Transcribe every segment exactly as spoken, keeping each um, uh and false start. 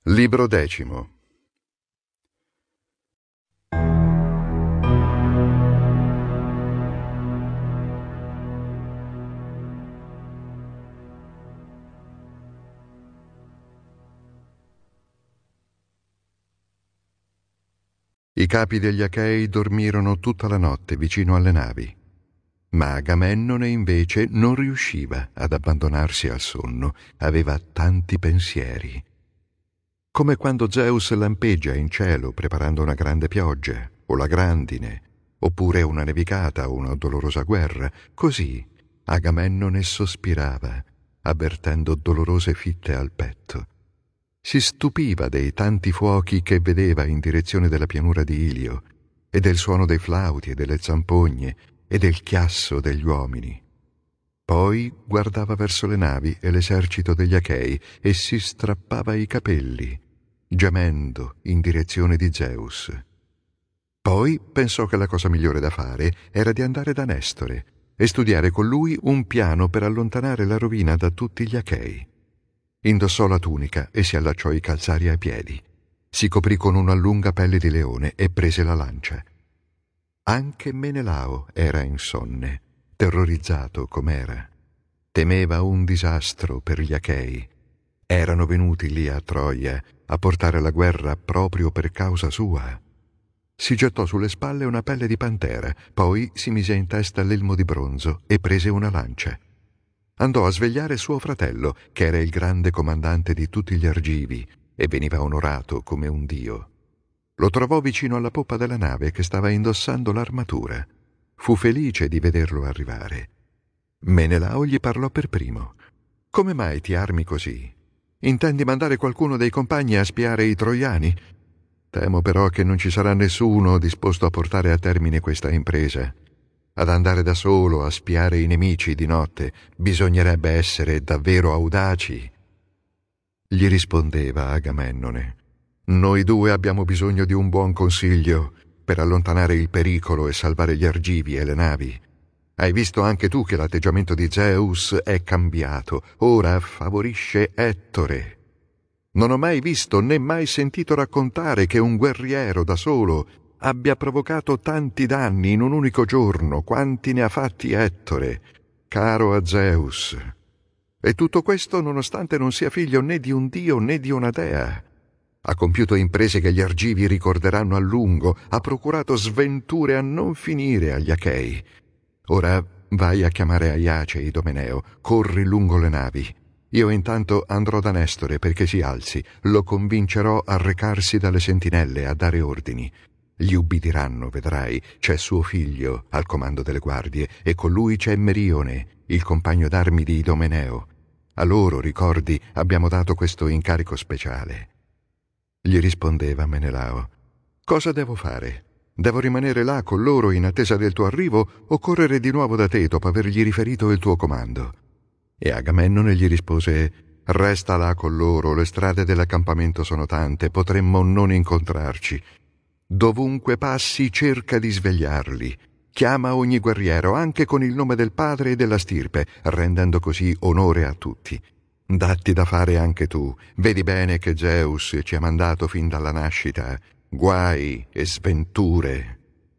Libro decimo. I capi degli Achei dormirono tutta la notte vicino alle navi, ma Agamennone invece non riusciva ad abbandonarsi al sonno, aveva tanti pensieri. Come quando Zeus lampeggia in cielo preparando una grande pioggia, o la grandine, oppure una nevicata o una dolorosa guerra, così Agamennone sospirava, avvertendo dolorose fitte al petto. Si stupiva dei tanti fuochi che vedeva in direzione della pianura di Ilio, e del suono dei flauti e delle zampogne, e del chiasso degli uomini. Poi guardava verso le navi e l'esercito degli Achei e si strappava i capelli, gemendo in direzione di Zeus. Poi pensò che la cosa migliore da fare era di andare da Nestore e studiare con lui un piano per allontanare la rovina da tutti gli Achei. Indossò la tunica e si allacciò i calzari ai piedi. Si coprì con una lunga pelle di leone e prese la lancia. Anche Menelao era insonne, terrorizzato com'era. Temeva un disastro per gli Achei. Erano venuti lì a Troia a portare la guerra proprio per causa sua. Si gettò sulle spalle una pelle di pantera, poi si mise in testa l'elmo di bronzo e prese una lancia. Andò a svegliare suo fratello, che era il grande comandante di tutti gli Argivi e veniva onorato come un dio. Lo trovò vicino alla poppa della nave che stava indossando l'armatura. Fu felice di vederlo arrivare. Menelao gli parlò per primo. «Come mai ti armi così? Intendi mandare qualcuno dei compagni a spiare i troiani? Temo però che non ci sarà nessuno disposto a portare a termine questa impresa. Ad andare da solo a spiare i nemici di notte bisognerebbe essere davvero audaci». Gli rispondeva Agamennone: «Noi due abbiamo bisogno di un buon consiglio per allontanare il pericolo e salvare gli Argivi e le navi. Hai visto anche tu che l'atteggiamento di Zeus è cambiato, ora favorisce Ettore. Non ho mai visto né mai sentito raccontare che un guerriero da solo abbia provocato tanti danni in un unico giorno quanti ne ha fatti Ettore, caro a Zeus. E tutto questo nonostante non sia figlio né di un dio né di una dea. Ha compiuto imprese che gli Argivi ricorderanno a lungo, ha procurato sventure a non finire agli Achei. Ora vai a chiamare Aiace e Idomeneo, corri lungo le navi. Io intanto andrò da Nestore perché si alzi, lo convincerò a recarsi dalle sentinelle a dare ordini. Gli ubbidiranno, vedrai, c'è suo figlio al comando delle guardie e con lui c'è Merione, il compagno d'armi di Idomeneo. A loro, ricordi, abbiamo dato questo incarico speciale». Gli rispondeva Menelao: «Cosa devo fare? Devo rimanere là con loro in attesa del tuo arrivo o correre di nuovo da te dopo avergli riferito il tuo comando?» E Agamennone gli rispose: «Resta là con loro, le strade dell'accampamento sono tante, potremmo non incontrarci. Dovunque passi cerca di svegliarli. Chiama ogni guerriero, anche con il nome del padre e della stirpe, rendendo così onore a tutti. Datti da fare anche tu. Vedi bene che Zeus ci ha mandato fin dalla nascita guai e sventure».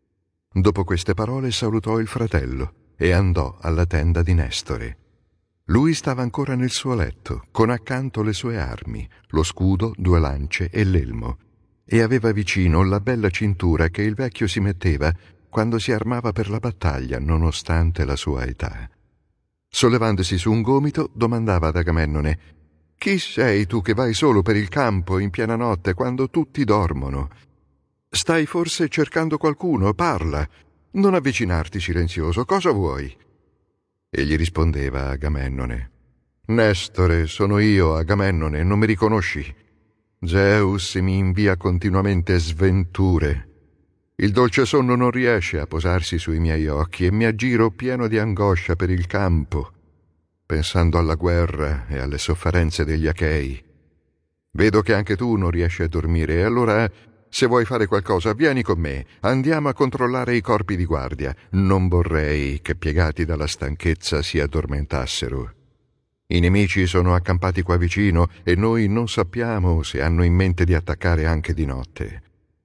Dopo queste parole salutò il fratello e andò alla tenda di Nestore. Lui stava ancora nel suo letto, con accanto le sue armi, lo scudo, due lance e l'elmo, e aveva vicino la bella cintura che il vecchio si metteva quando si armava per la battaglia, nonostante la sua età. Sollevandosi su un gomito, domandava ad Agamennone: «Chi sei tu che vai solo per il campo in piena notte quando tutti dormono? Stai forse cercando qualcuno? Parla! Non avvicinarti silenzioso, cosa vuoi?» E gli rispondeva Agamennone: «Nestore, sono io, Agamennone, non mi riconosci? Zeus mi invia continuamente sventure. Il dolce sonno non riesce a posarsi sui miei occhi e mi aggiro pieno di angoscia per il campo, pensando alla guerra e alle sofferenze degli Achei. Vedo che anche tu non riesci a dormire e allora, se vuoi fare qualcosa, vieni con me, andiamo a controllare i corpi di guardia. Non vorrei che, piegati dalla stanchezza, si addormentassero». I nemici sono accampati qua vicino e noi non sappiamo se hanno in mente di attaccare anche di notte.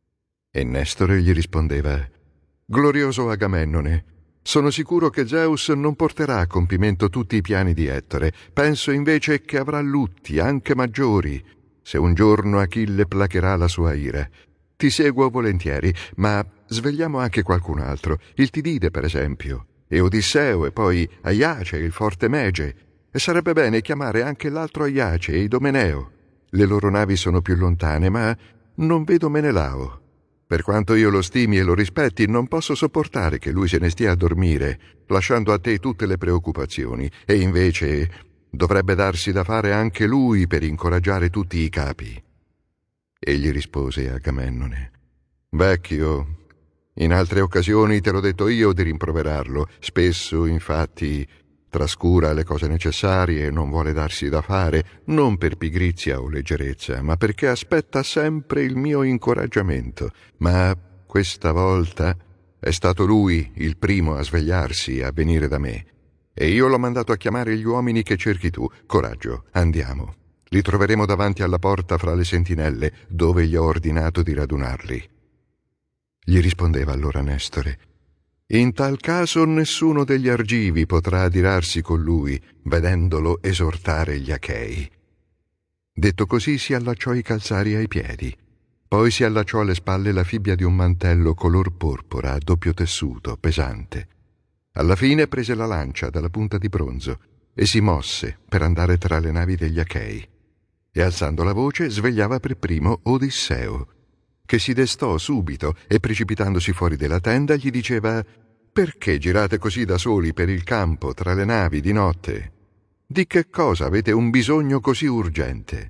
E Nestore gli rispondeva: Glorioso Agamennone, sono sicuro che Zeus non porterà a compimento tutti i piani di Ettore. Penso invece che avrà lutti anche maggiori, se un giorno Achille placherà la sua ira. Ti seguo volentieri, ma svegliamo anche qualcun altro, il Tidide per esempio, e Odisseo, e poi Aiace, il forte Mege, e sarebbe bene chiamare anche l'altro Aiace e Idomeneo. Le loro navi sono più lontane, ma non vedo Menelao. Per quanto io lo stimi e lo rispetti, non posso sopportare che lui se ne stia a dormire, lasciando a te tutte le preoccupazioni, e invece dovrebbe darsi da fare anche lui per incoraggiare tutti i capi. Egli rispose Agamennone: Vecchio, in altre occasioni te l'ho detto io di rimproverarlo. Spesso, infatti, trascura le cose necessarie e non vuole darsi da fare, non per pigrizia o leggerezza, ma perché aspetta sempre il mio incoraggiamento. Ma questa volta è stato lui il primo a svegliarsi e a venire da me, e io l'ho mandato a chiamare gli uomini che cerchi tu. Coraggio, andiamo. Li troveremo davanti alla porta fra le sentinelle, dove gli ho ordinato di radunarli. Gli rispondeva allora Nestore: In tal caso nessuno degli argivi potrà adirarsi con lui, vedendolo esortare gli Achei. Detto così, si allacciò i calzari ai piedi. Poi si allacciò alle spalle la fibbia di un mantello color porpora a doppio tessuto, pesante. Alla fine prese la lancia dalla punta di bronzo e si mosse per andare tra le navi degli Achei. E alzando la voce svegliava per primo Odisseo, che si destò subito e precipitandosi fuori della tenda gli diceva: Perché girate così da soli per il campo tra le navi di notte? Di che cosa avete un bisogno così urgente?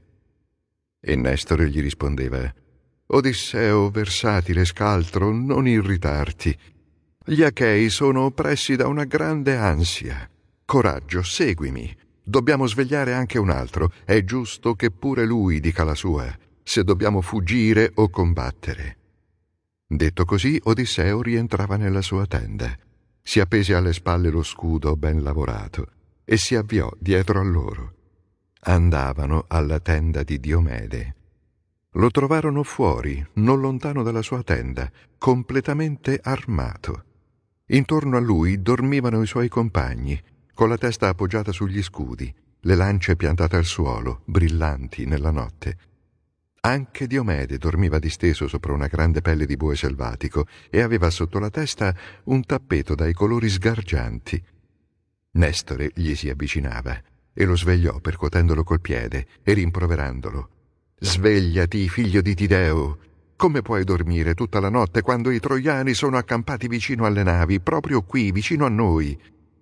E Nestore gli rispondeva: Odisseo, versatile scaltro, non irritarti. Gli Achei sono oppressi da una grande ansia. Coraggio, seguimi. Dobbiamo svegliare anche un altro. È giusto che pure lui dica la sua, se dobbiamo fuggire o combattere. Detto così, Odisseo rientrava nella sua tenda, si appese alle spalle lo scudo ben lavorato e si avviò dietro a loro. Andavano alla tenda di Diomede. Lo trovarono fuori, non lontano dalla sua tenda, completamente armato. Intorno a lui dormivano i suoi compagni, con la testa appoggiata sugli scudi, le lance piantate al suolo, brillanti nella notte. Anche Diomede dormiva disteso sopra una grande pelle di bue selvatico e aveva sotto la testa un tappeto dai colori sgargianti. Nestore gli si avvicinava e lo svegliò percuotendolo col piede e rimproverandolo. «Svegliati, figlio di Tideo! Come puoi dormire tutta la notte quando i troiani sono accampati vicino alle navi, proprio qui, vicino a noi?»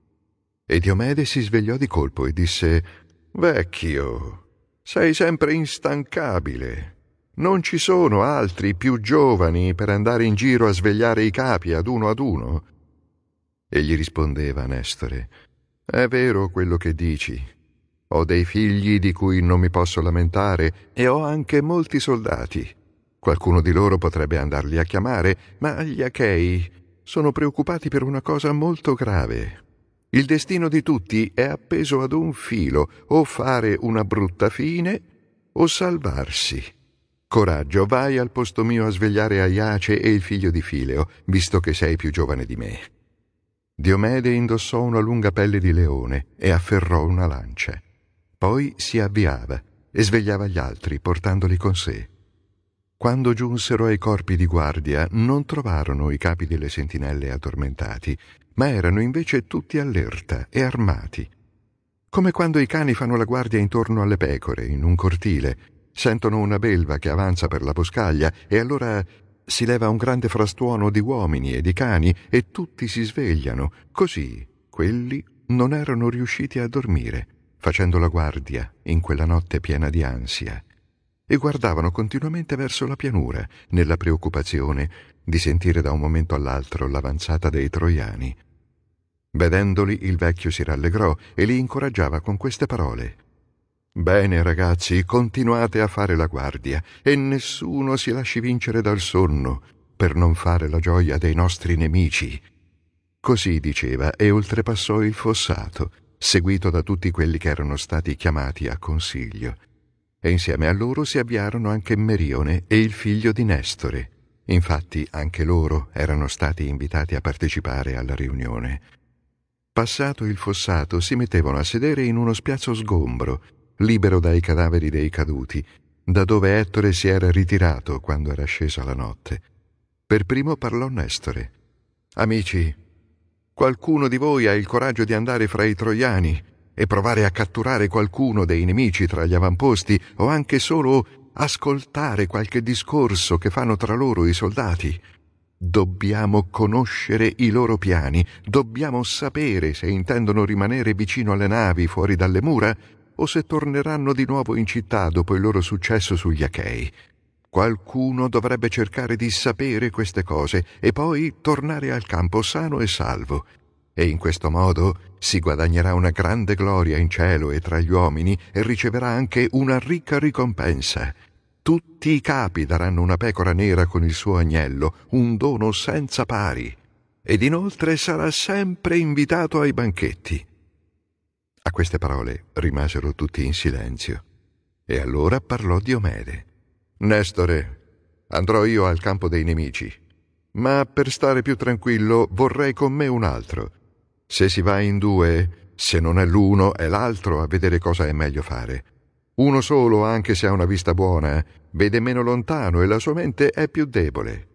E Diomede si svegliò di colpo e disse: «Vecchio, sei sempre instancabile. Non ci sono altri più giovani per andare in giro a svegliare i capi ad uno ad uno?» E gli rispondeva Nestore: «È vero quello che dici. Ho dei figli di cui non mi posso lamentare e ho anche molti soldati. Qualcuno di loro potrebbe andarli a chiamare, ma gli Achei sono preoccupati per una cosa molto grave. Il destino di tutti è appeso ad un filo, o fare una brutta fine o salvarsi. Coraggio, vai al posto mio a svegliare Aiace e il figlio di Fileo, visto che sei più giovane di me». Diomede indossò una lunga pelle di leone e afferrò una lancia. Poi si avviava e svegliava gli altri, portandoli con sé. Quando giunsero ai corpi di guardia, non trovarono i capi delle sentinelle addormentati, ma erano invece tutti allerta e armati. Come quando i cani fanno la guardia intorno alle pecore, in un cortile, sentono una belva che avanza per la boscaglia e allora si leva un grande frastuono di uomini e di cani e tutti si svegliano. Così quelli non erano riusciti a dormire, facendo la guardia in quella notte piena di ansia, e guardavano continuamente verso la pianura, nella preoccupazione di sentire da un momento all'altro l'avanzata dei troiani. Vedendoli, il vecchio si rallegrò e li incoraggiava con queste parole: «Bene, ragazzi, continuate a fare la guardia e nessuno si lasci vincere dal sonno per non fare la gioia dei nostri nemici». Così diceva e oltrepassò il fossato seguito da tutti quelli che erano stati chiamati a consiglio. E insieme a loro si avviarono anche Merione e il figlio di Nestore. Infatti anche loro erano stati invitati a partecipare alla riunione. Passato il fossato si mettevano a sedere in uno spiazzo sgombro, libero dai cadaveri dei caduti, da dove Ettore si era ritirato quando era scesa la notte. Per primo parlò Nestore. «Amici, qualcuno di voi ha il coraggio di andare fra i troiani e provare a catturare qualcuno dei nemici tra gli avamposti, o anche solo ascoltare qualche discorso che fanno tra loro i soldati? Dobbiamo conoscere i loro piani, dobbiamo sapere se intendono rimanere vicino alle navi fuori dalle mura o se torneranno di nuovo in città dopo il loro successo sugli Achei. Qualcuno dovrebbe cercare di sapere queste cose e poi tornare al campo sano e salvo. E in questo modo si guadagnerà una grande gloria in cielo e tra gli uomini e riceverà anche una ricca ricompensa. Tutti i capi daranno una pecora nera con il suo agnello, un dono senza pari. Ed inoltre sarà sempre invitato ai banchetti». A queste parole rimasero tutti in silenzio. E allora parlò Diomede. «Nestore, andrò io al campo dei nemici, ma per stare più tranquillo vorrei con me un altro. Se si va in due, se non è l'uno è l'altro a vedere cosa è meglio fare. Uno solo, anche se ha una vista buona, vede meno lontano e la sua mente è più debole».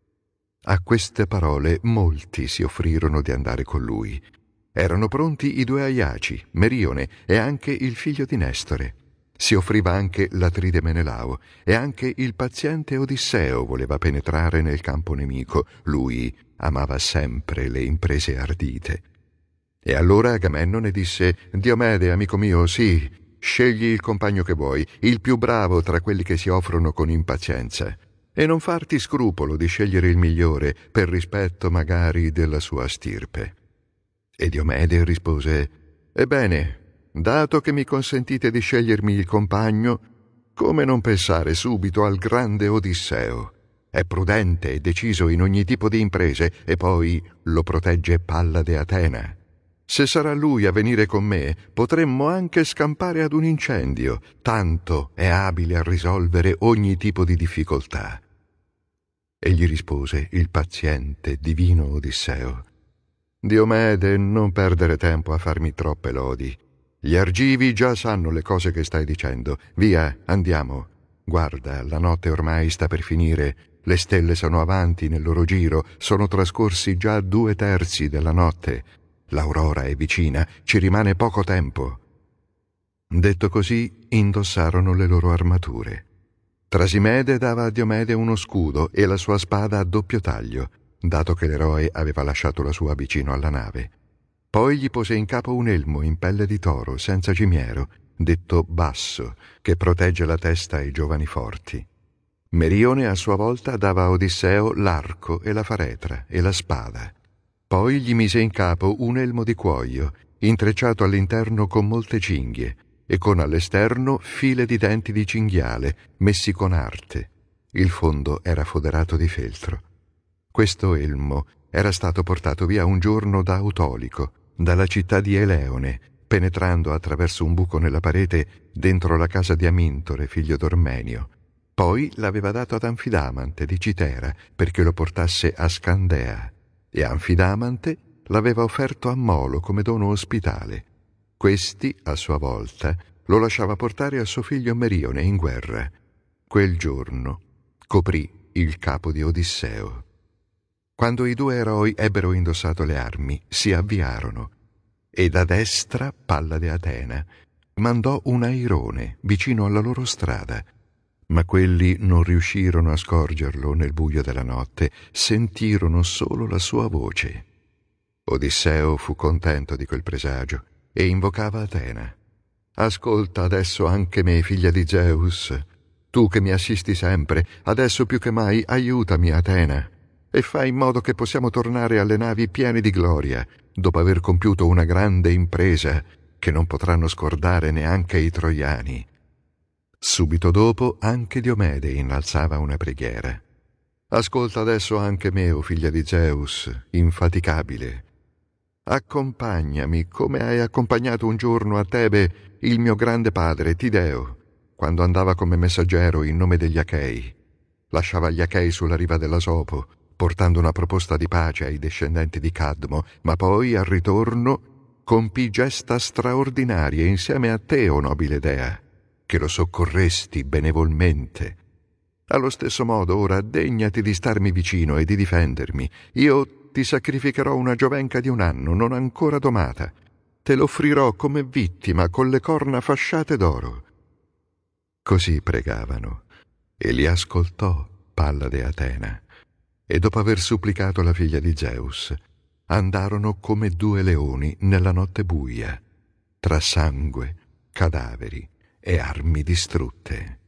A queste parole molti si offrirono di andare con lui. Erano pronti i due Aiaci, Merione e anche il figlio di Nestore. Si offriva anche l'Atride Menelao e anche il paziente Odisseo voleva penetrare nel campo nemico. Lui amava sempre le imprese ardite. E allora Agamennone disse: «Diomede, amico mio, sì, scegli il compagno che vuoi, il più bravo tra quelli che si offrono con impazienza, e non farti scrupolo di scegliere il migliore per rispetto magari della sua stirpe». E Diomede rispose: «Ebbene, dato che mi consentite di scegliermi il compagno, come non pensare subito al grande Odisseo? È prudente e deciso in ogni tipo di imprese e poi lo protegge Pallade Atena. Se sarà lui a venire con me, potremmo anche scampare ad un incendio, tanto è abile a risolvere ogni tipo di difficoltà». E gli rispose il paziente, divino Odisseo: «Diomede, non perdere tempo a farmi troppe lodi. Gli argivi già sanno le cose che stai dicendo. Via, andiamo. Guarda, la notte ormai sta per finire, le stelle sono avanti nel loro giro, sono trascorsi già due terzi della notte. L'aurora è vicina, ci rimane poco tempo». Detto così, indossarono le loro armature. Trasimede dava a Diomede uno scudo e la sua spada a doppio taglio, dato che l'eroe aveva lasciato la sua vicino alla nave. Poi gli pose in capo un elmo in pelle di toro, senza cimiero, detto basso, che protegge la testa ai giovani forti. Merione a sua volta dava a Odisseo l'arco e la faretra e la spada. Poi gli mise in capo un elmo di cuoio, intrecciato all'interno con molte cinghie, e con all'esterno file di denti di cinghiale, messi con arte. Il fondo era foderato di feltro. Questo elmo era stato portato via un giorno da Autolico, dalla città di Eleone, penetrando attraverso un buco nella parete dentro la casa di Amintore, figlio d'Ormenio. Poi l'aveva dato ad Anfidamante di Citera perché lo portasse a Scandea, e Anfidamante l'aveva offerto a Molo come dono ospitale. Questi, a sua volta, lo lasciava portare a suo figlio Merione in guerra. Quel giorno coprì il capo di Odisseo. Quando i due eroi ebbero indossato le armi, si avviarono, e da destra Pallade Atena mandò un airone vicino alla loro strada, ma quelli non riuscirono a scorgerlo nel buio della notte, sentirono solo la sua voce. Odisseo fu contento di quel presagio e invocava Atena. «Ascolta adesso anche me, figlia di Zeus. Tu che mi assisti sempre, adesso più che mai aiutami, Atena, e fai in modo che possiamo tornare alle navi pieni di gloria, dopo aver compiuto una grande impresa che non potranno scordare neanche i troiani». Subito dopo anche Diomede innalzava una preghiera. «Ascolta adesso anche me, o figlia di Zeus, infaticabile. accompagnami come hai accompagnato un giorno a Tebe il mio grande padre Tideo, quando andava come messaggero in nome degli Achei. Lasciava gli Achei sulla riva dell'Asopo, portando una proposta di pace ai discendenti di Cadmo, ma poi, al ritorno, compì gesta straordinarie insieme a te, o nobile dea, che lo soccorresti benevolmente. Allo stesso modo, ora degnati di starmi vicino e di difendermi. Io ti sacrificherò una giovenca di un anno, non ancora domata. Te l'offrirò come vittima con le corna fasciate d'oro. Così pregavano, e li ascoltò Pallade Atena, e dopo aver supplicato la figlia di Zeus, andarono come due leoni nella notte buia, tra sangue, cadaveri e armi distrutte.